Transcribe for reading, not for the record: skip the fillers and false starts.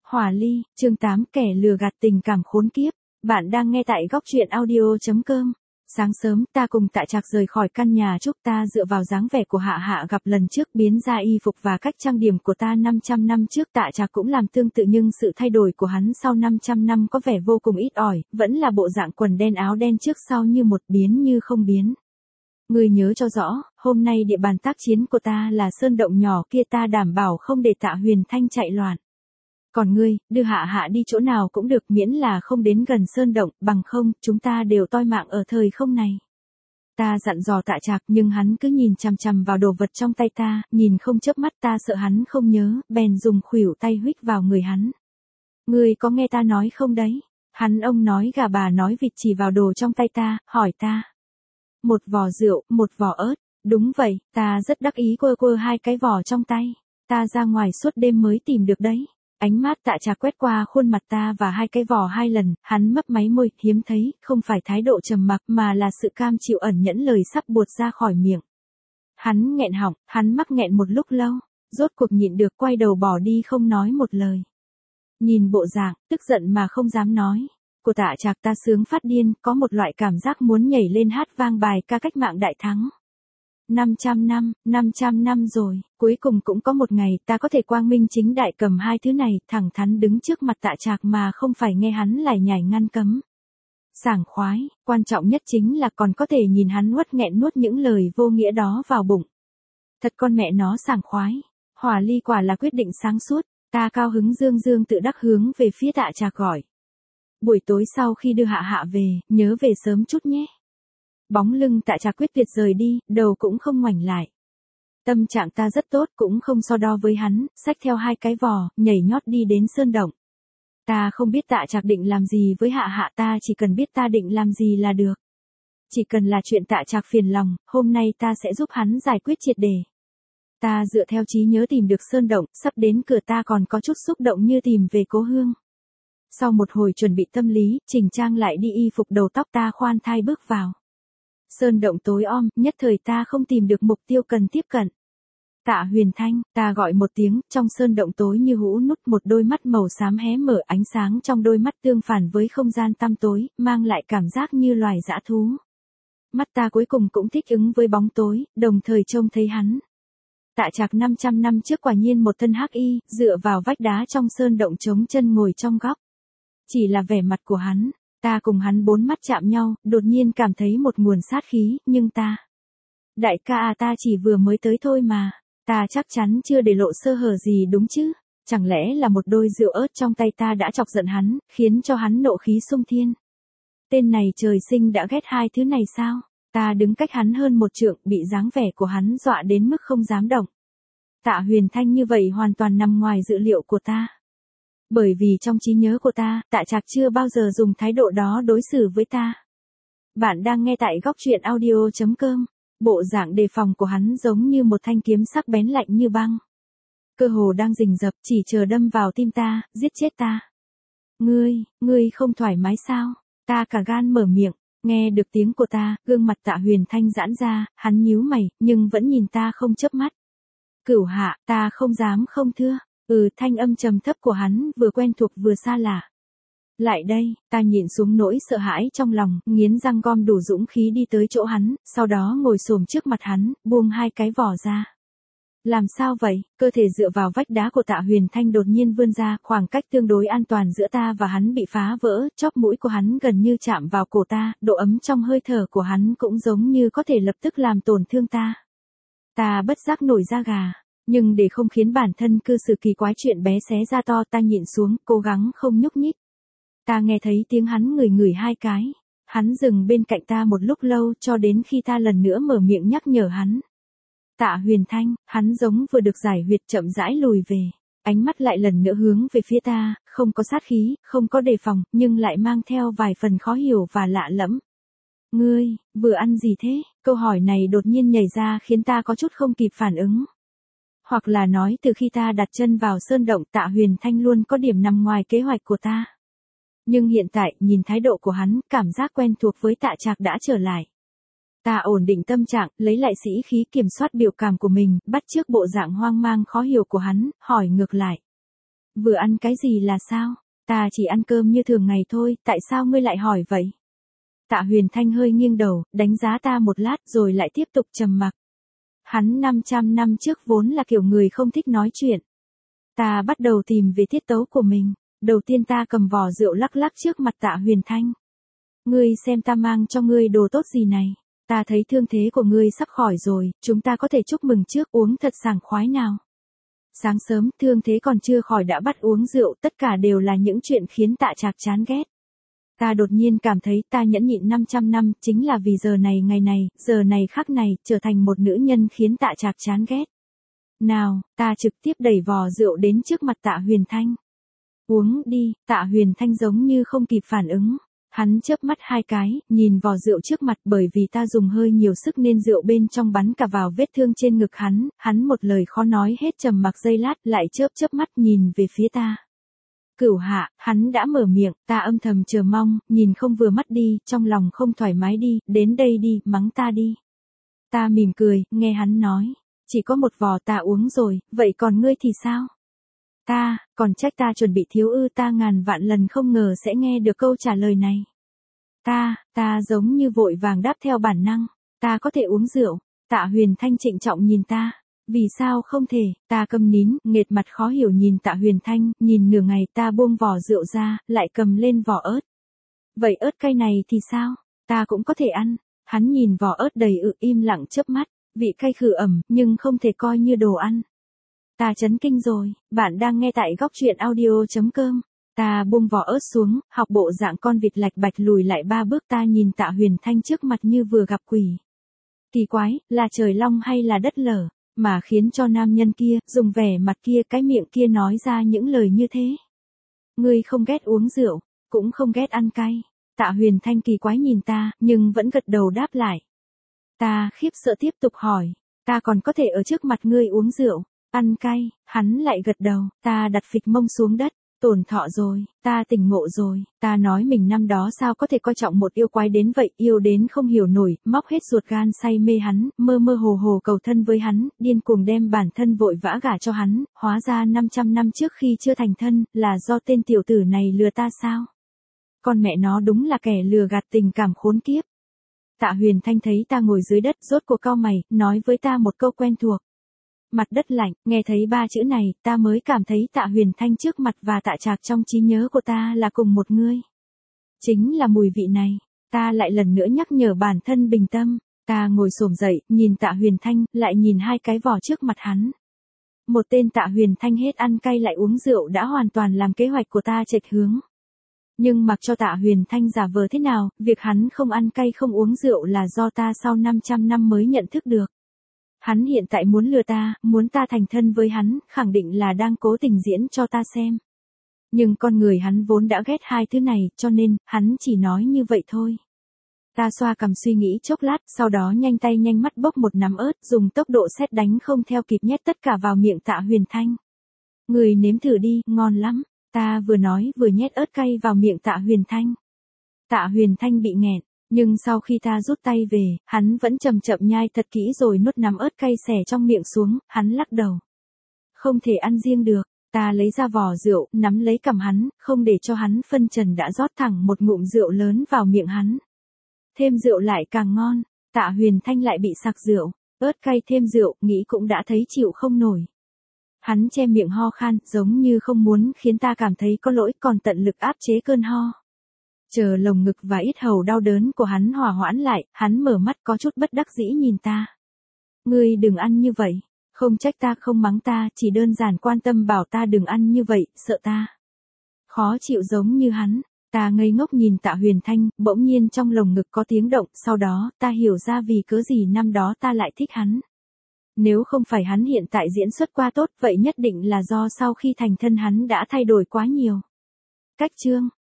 Hỏa ly, chương 8 kẻ lừa gạt tình cảm khốn kiếp. Bạn đang nghe tại góc truyện audio.com. Sáng sớm ta cùng Tạ Trạc rời khỏi căn nhà Trúc, ta dựa vào dáng vẻ của Hạ Hạ gặp lần trước biến ra y phục và cách trang điểm của ta 500 năm trước. Tạ Trạc cũng làm tương tự, nhưng sự thay đổi của hắn sau 500 năm có vẻ vô cùng ít ỏi, vẫn là bộ dạng quần đen áo đen trước sau như một, biến như không biến. Ngươi nhớ cho rõ, hôm nay địa bàn tác chiến của ta là sơn động nhỏ kia, ta đảm bảo không để Tạ Huyền Thanh chạy loạn. Còn ngươi, đưa Hạ Hạ đi chỗ nào cũng được, miễn là không đến gần sơn động, bằng không, chúng ta đều toi mạng ở thời không này. Ta dặn dò Tạ Trạc, nhưng hắn cứ nhìn chằm chằm vào đồ vật trong tay ta, nhìn không chớp mắt. Ta sợ hắn không nhớ, bèn dùng khuỷu tay huých vào người hắn. Ngươi có nghe ta nói không đấy? Hắn ông nói gà bà nói vịt, chỉ vào đồ trong tay ta, hỏi ta. Một vò rượu, một vò ớt. Đúng vậy, ta rất đắc ý quơ quơ hai cái vò trong tay. Ta ra ngoài suốt đêm mới tìm được đấy. Ánh mắt Tạ Trạc quét qua khuôn mặt ta và hai cái vò hai lần, hắn mấp máy môi, hiếm thấy, không phải thái độ trầm mặc mà là sự cam chịu ẩn nhẫn, lời sắp buột ra khỏi miệng. Hắn nghẹn họng, hắn mắc nghẹn một lúc lâu, rốt cuộc nhịn được, quay đầu bỏ đi không nói một lời. Nhìn bộ dạng, tức giận mà không dám nói của Tạ Trạc, ta sướng phát điên, có một loại cảm giác muốn nhảy lên hát vang bài ca cách mạng đại thắng. 500 năm rồi, cuối cùng cũng có một ngày ta có thể quang minh chính đại cầm hai thứ này, thẳng thắn đứng trước mặt Tạ Trạc mà không phải nghe hắn lải nhải ngăn cấm. Sảng khoái, quan trọng nhất chính là còn có thể nhìn hắn uất nghẹn nuốt những lời vô nghĩa đó vào bụng. Thật con mẹ nó sảng khoái. Hỏa ly quả là quyết định sáng suốt, ta cao hứng dương dương tự đắc hướng về phía Tạ Trạc gọi. Buổi tối sau khi đưa Hạ Hạ về, nhớ về sớm chút nhé. Bóng lưng Tạ Trạc quyết tuyệt rời đi, đầu cũng không ngoảnh lại. Tâm trạng ta rất tốt, cũng không so đo với hắn, xách theo hai cái vò, nhảy nhót đi đến sơn động. Ta không biết Tạ Trạc định làm gì với Hạ Hạ, ta chỉ cần biết ta định làm gì là được. Chỉ cần là chuyện Tạ Trạc phiền lòng, hôm nay ta sẽ giúp hắn giải quyết triệt để. Ta dựa theo trí nhớ tìm được sơn động, sắp đến cửa ta còn có chút xúc động như tìm về cố hương. Sau một hồi chuẩn bị tâm lý, chỉnh trang lại đi y phục đầu tóc, ta khoan thai bước vào. Sơn động tối om, nhất thời ta không tìm được mục tiêu cần tiếp cận. Tạ Huyền Thanh, ta gọi một tiếng, trong sơn động tối như hũ nút, một đôi mắt màu xám hé mở, ánh sáng trong đôi mắt tương phản với không gian tăm tối, mang lại cảm giác như loài dã thú. Mắt ta cuối cùng cũng thích ứng với bóng tối, đồng thời trông thấy hắn. Tạ Trạc 500 năm trước quả nhiên một thân hắc y, dựa vào vách đá trong sơn động chống chân ngồi trong góc. Chỉ là vẻ mặt của hắn. Ta cùng hắn bốn mắt chạm nhau, đột nhiên cảm thấy một nguồn sát khí, nhưng ta. Đại ca à, ta chỉ vừa mới tới thôi mà. Ta chắc chắn chưa để lộ sơ hở gì đúng chứ. Chẳng lẽ là một đôi rượu ớt trong tay ta đã chọc giận hắn, khiến cho hắn nộ khí xung thiên. Tên này trời sinh đã ghét hai thứ này sao? Ta đứng cách hắn hơn một trượng, bị dáng vẻ của hắn dọa đến mức không dám động. Tạ Huyền Thanh như vậy hoàn toàn nằm ngoài dự liệu của ta. Bởi vì trong trí nhớ của ta, Tạ Trạc chưa bao giờ dùng thái độ đó đối xử với ta. Bạn đang nghe tại góc truyện audio.com. Bộ dạng đề phòng của hắn giống như một thanh kiếm sắc bén lạnh như băng. Cơ hồ đang rình rập, chỉ chờ đâm vào tim ta, giết chết ta. Ngươi không thoải mái sao? Ta cả gan mở miệng, nghe được tiếng của ta, gương mặt Tạ Huyền Thanh giãn ra, hắn nhíu mày, nhưng vẫn nhìn ta không chớp mắt. Cửu Hạ, ta không dám không thưa. Thanh âm trầm thấp của hắn vừa quen thuộc vừa xa lạ. Lại đây, ta nhìn xuống nỗi sợ hãi trong lòng, nghiến răng gom đủ dũng khí đi tới chỗ hắn, sau đó ngồi xổm trước mặt hắn, buông hai cái vỏ ra. Làm sao vậy? Cơ thể dựa vào vách đá của Tạ Huyền Thanh đột nhiên vươn ra, khoảng cách tương đối an toàn giữa ta và hắn bị phá vỡ, chóp mũi của hắn gần như chạm vào cổ ta, độ ấm trong hơi thở của hắn cũng giống như có thể lập tức làm tổn thương ta. Ta bất giác nổi da gà. Nhưng để không khiến bản thân cư xử kỳ quái chuyện bé xé ra to, ta nhịn xuống, cố gắng không nhúc nhích. Ta nghe thấy tiếng hắn ngửi hai cái. Hắn dừng bên cạnh ta một lúc lâu, cho đến khi ta lần nữa mở miệng nhắc nhở hắn. Tạ Huyền Thanh, hắn giống vừa được giải huyệt, chậm rãi lùi về. Ánh mắt lại lần nữa hướng về phía ta, không có sát khí, không có đề phòng, nhưng lại mang theo vài phần khó hiểu và lạ lẫm. Ngươi, vừa ăn gì thế? Câu hỏi này đột nhiên nhảy ra khiến ta có chút không kịp phản ứng. Hoặc là nói từ khi ta đặt chân vào sơn động, Tạ Huyền Thanh luôn có điểm nằm ngoài kế hoạch của ta. Nhưng hiện tại, nhìn thái độ của hắn, cảm giác quen thuộc với Tạ Trạc đã trở lại. Ta ổn định tâm trạng, lấy lại sĩ khí, kiểm soát biểu cảm của mình, bắt chước bộ dạng hoang mang khó hiểu của hắn, hỏi ngược lại. Vừa ăn cái gì là sao? Ta chỉ ăn cơm như thường ngày thôi, tại sao ngươi lại hỏi vậy? Tạ Huyền Thanh hơi nghiêng đầu, đánh giá ta một lát rồi lại tiếp tục trầm mặc. Hắn 500 năm trước vốn là kiểu người không thích nói chuyện. Ta bắt đầu tìm về tiết tấu của mình. Đầu tiên ta cầm vò rượu lắc lắc trước mặt Tạ Huyền Thanh. Ngươi xem ta mang cho ngươi đồ tốt gì này. Ta thấy thương thế của ngươi sắp khỏi rồi, chúng ta có thể chúc mừng trước, uống thật sảng khoái nào. Sáng sớm, thương thế còn chưa khỏi đã bắt uống rượu, tất cả đều là những chuyện khiến Tạ Trạc chán ghét. Ta đột nhiên cảm thấy ta nhẫn nhịn 500 năm, chính là vì giờ này ngày này, giờ này khắc này, trở thành một nữ nhân khiến Tạ Trạc chán ghét. Nào, ta trực tiếp đẩy vò rượu đến trước mặt Tạ Huyền Thanh. Uống đi, Tạ Huyền Thanh giống như không kịp phản ứng. Hắn chớp mắt hai cái, nhìn vò rượu trước mặt, bởi vì ta dùng hơi nhiều sức nên rượu bên trong bắn cả vào vết thương trên ngực hắn một lời khó nói hết, trầm mặc giây lát, lại chớp mắt nhìn về phía ta. Cửu Hạ, hắn đã mở miệng, ta âm thầm chờ mong, nhìn không vừa mắt đi, trong lòng không thoải mái đi, đến đây đi, mắng ta đi. Ta mỉm cười, nghe hắn nói, chỉ có một vò ta uống rồi, vậy còn ngươi thì sao? Ta, còn trách ta chuẩn bị thiếu ư, ta ngàn vạn lần không ngờ sẽ nghe được câu trả lời này. Ta giống như vội vàng đáp theo bản năng, ta có thể uống rượu. Tạ Huyền Thanh trịnh trọng nhìn ta. Vì sao không thể? Ta câm nín, nghệt mặt khó hiểu nhìn Tạ Huyền Thanh, nhìn nửa ngày ta buông vỏ rượu ra, lại cầm lên vỏ ớt. Vậy ớt cay này thì sao? Ta cũng có thể ăn. Hắn nhìn vỏ ớt đầy im lặng chớp mắt, vị cay khử ẩm, nhưng không thể coi như đồ ăn. Ta chấn kinh rồi, bạn đang nghe tại góc truyện audio.com. Ta buông vỏ ớt xuống, học bộ dạng con vịt lạch bạch lùi lại 3 bước, ta nhìn Tạ Huyền Thanh trước mặt như vừa gặp quỷ. Kỳ quái, là trời long hay là đất lở, mà khiến cho nam nhân kia, dùng vẻ mặt kia, cái miệng kia nói ra những lời như thế. Ngươi không ghét uống rượu, cũng không ghét ăn cay. Tạ Huyền Thanh kỳ quái nhìn ta, nhưng vẫn gật đầu đáp lại. Ta khiếp sợ tiếp tục hỏi, ta còn có thể ở trước mặt ngươi uống rượu, ăn cay? Hắn lại gật đầu, ta đặt phịch mông xuống đất. Tổn thọ rồi, ta tỉnh ngộ rồi, ta nói mình năm đó sao có thể coi trọng một yêu quái đến vậy, yêu đến không hiểu nổi, móc hết ruột gan say mê hắn, mơ mơ hồ hồ cầu thân với hắn, điên cuồng đem bản thân vội vã gả cho hắn, hóa ra 500 năm trước khi chưa thành thân, là do tên tiểu tử này lừa ta sao? Con mẹ nó đúng là kẻ lừa gạt tình cảm khốn kiếp. Tạ Huyền Thanh thấy ta ngồi dưới đất, rốt cuộc cau mày, nói với ta một câu quen thuộc. Mặt đất lạnh, nghe thấy 3 chữ này, ta mới cảm thấy Tạ Huyền Thanh trước mặt và Tạ Trạc trong trí nhớ của ta là cùng một người. Chính là mùi vị này, ta lại lần nữa nhắc nhở bản thân bình tâm, ta ngồi xổm dậy, nhìn Tạ Huyền Thanh, lại nhìn hai cái vỏ trước mặt hắn. Một tên Tạ Huyền Thanh hết ăn cay lại uống rượu đã hoàn toàn làm kế hoạch của ta chệch hướng. Nhưng mặc cho Tạ Huyền Thanh giả vờ thế nào, việc hắn không ăn cay không uống rượu là do ta sau 500 năm mới nhận thức được. Hắn hiện tại muốn lừa ta, muốn ta thành thân với hắn, khẳng định là đang cố tình diễn cho ta xem. Nhưng con người hắn vốn đã ghét hai thứ này, cho nên, hắn chỉ nói như vậy thôi. Ta xoa cằm suy nghĩ chốc lát, sau đó nhanh tay nhanh mắt bốc một nắm ớt, dùng tốc độ sét đánh không theo kịp nhét tất cả vào miệng Tạ Huyền Thanh. Người nếm thử đi, ngon lắm. Ta vừa nói vừa nhét ớt cay vào miệng Tạ Huyền Thanh. Tạ Huyền Thanh bị nghẹn. Nhưng sau khi ta rút tay về, hắn vẫn chậm chậm nhai thật kỹ rồi nuốt nắm ớt cay xẻ trong miệng xuống, hắn lắc đầu. Không thể ăn riêng được, ta lấy ra vò rượu, nắm lấy cằm hắn, không để cho hắn phân trần đã rót thẳng một ngụm rượu lớn vào miệng hắn. Thêm rượu lại càng ngon, Tạ Huyền Thanh lại bị sặc rượu, ớt cay thêm rượu, nghĩ cũng đã thấy chịu không nổi. Hắn che miệng ho khan, giống như không muốn khiến ta cảm thấy có lỗi, còn tận lực áp chế cơn ho. Chờ lồng ngực và yết hầu đau đớn của hắn hòa hoãn lại, hắn mở mắt có chút bất đắc dĩ nhìn ta. Ngươi đừng ăn như vậy, không trách ta không mắng ta, chỉ đơn giản quan tâm bảo ta đừng ăn như vậy, sợ ta khó chịu giống như hắn. Ta ngây ngốc nhìn Tạ Huyền Thanh, bỗng nhiên trong lồng ngực có tiếng động, sau đó, ta hiểu ra vì cớ gì năm đó ta lại thích hắn. Nếu không phải hắn hiện tại diễn xuất qua tốt, vậy nhất định là do sau khi thành thân hắn đã thay đổi quá nhiều. Cách chương